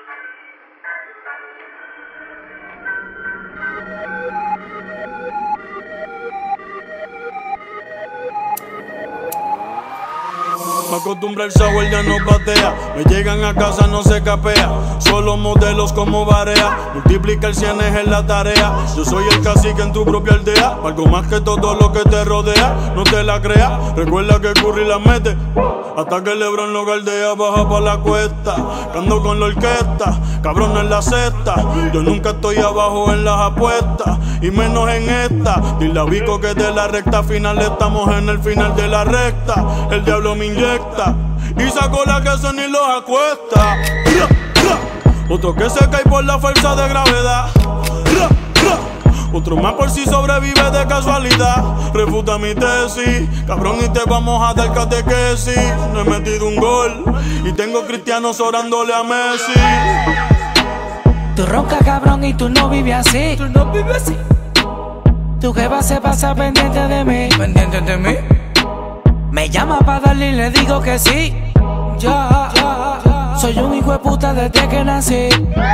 Me acostumbra el sour, ya no patea. Me llegan a casa, no se capea. Solo modelos como Barea. Multiplica el cienes en la tarea. Yo soy el cacique en tu propia aldea. Algo más que todo lo que te rodea. No te la creas, recuerda que Curry la mete. Hasta que Lebron lo galdea, baja pa' la cuesta. Cando con la orquesta, cabrón en la cesta. Yo nunca estoy abajo en las apuestas, y menos en esta. Dile a Vico que de la recta final estamos en el final de la recta. El diablo me inyecta y sacó la que se ni los acuesta. Otro que se cae por la fuerza de gravedad. Otro más por si sobrevive de casualidad. Refuta mi tesis, cabrón, y te vamos a dar catequesis. No he metido un gol y tengo cristianos orándole a Messi. Tú roncas, cabrón, y tú no vives así. Tú no vives así. Tu jefa se pasa pendiente de mí. ¿Pendiente de mí? Me llama pa' darle y le digo que sí. Ya. Soy un hijo de puta desde que nací.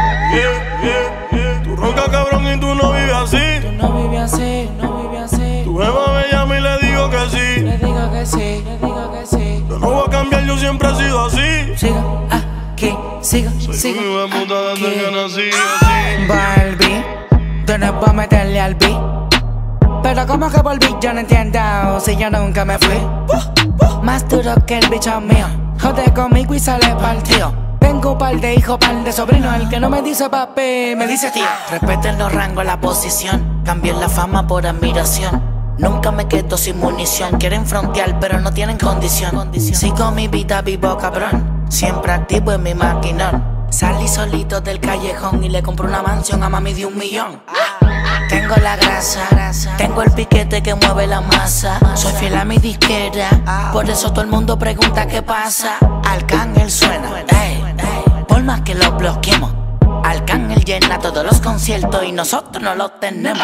Tú roncas, cabrón, y tú no vives así. Tú no vives así, no vives así. Tu jefa me llama y le digo que sí. Le digo que sí, le digo que sí. Yo no voy a cambiar, yo siempre he sido así. Siga aquí, siga, Soy siga. un hijo de puta desde que nací, así. Barbie, tú no vas a meterle al beat. Pero como que volví, yo no entiendo si yo nunca me fui. Más duro que el bicho mío. Jode conmigo y sale partido. Tengo un par de hijos, par de sobrinos. El que no me dice papi, me dice tío. Respeten los rangos, la posición. Cambien la fama por admiración. Nunca me quedo sin munición. Quieren frontear, pero no tienen condición. Sigo mi vida vivo, cabrón. Siempre activo en mi maquinón. Salí solito del callejón y le compré una mansión a mami de 1 millón. Tengo la grasa, tengo el piquete que mueve la masa. Soy fiel a mi disquera, por eso todo el mundo pregunta qué pasa. Arcángel suena, por más que lo bloqueemos. Arcángel llena todos los conciertos y nosotros no los tenemos.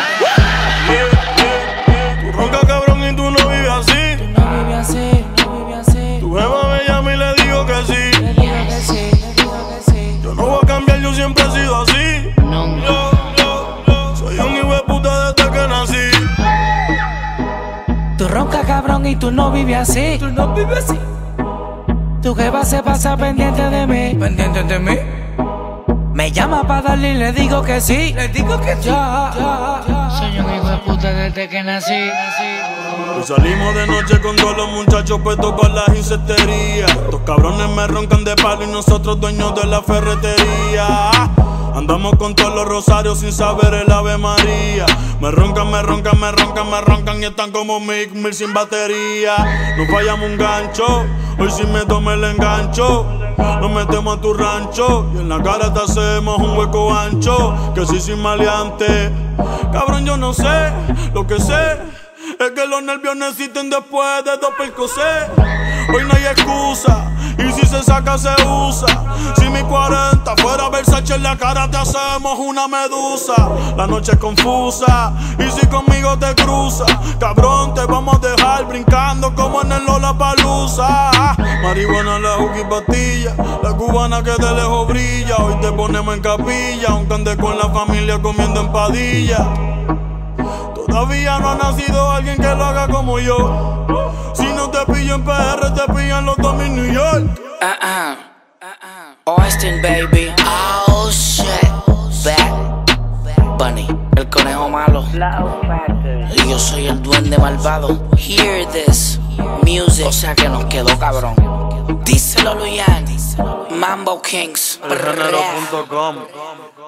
Tú roncas, cabrón, y tú no vives así. Tú no vives así, no vives así. Tu jefa me llama y le digo que sí. Le digo que sí, le digo que sí. Yo no voy a cambiar, yo siempre he sido así. Soy un hijo de puta desde que nací. Tú roncas, cabrón, y tú no vives así. Tú no vives así. Tu jefa se pasa pendiente de mí. ¿Pendiente de mí? Me llama pa' darle y le digo que sí. Le digo que sí. Soy un hijo de puta desde que nací. Pues salimos de noche con todos los muchachos puestos para las insecterías. Estos cabrones me roncan de palo y nosotros dueños de la ferretería. Andamos con todos los rosarios sin saber el Ave María. Me roncan y están como Mick Mill sin batería. No fallamos un gancho, hoy si me tomo el engancho. Nos metemos a tu rancho y en la cara te hacemos un hueco ancho. Que sí, sin maleante. Cabrón, yo no sé, lo que sé es que los nervios no existen después de 2 percocés. Hoy no hay excusa, y si se saca se usa. Si mi 40 fuera Versace en la cara te hacemos una medusa. La noche es confusa, y si conmigo te cruza, cabrón, te vamos a dejar brincando como en el Lollapalooza. Marihuana, la juca y pastilla, la cubana que de lejos brilla. Hoy te ponemos en capilla, aunque andes con la familia comiendo empadilla. Todavía no ha nacido alguien que lo haga como yo. Si no te pillo en PR, te pillan los dos en New York. Austin, baby. Oh shit. Bad Bunny, el conejo malo. Y yo soy el duende malvado. Hear this music. O sea que nos quedó cabrón. Díselo, Luyan. Mambo Kings. Elgenero.com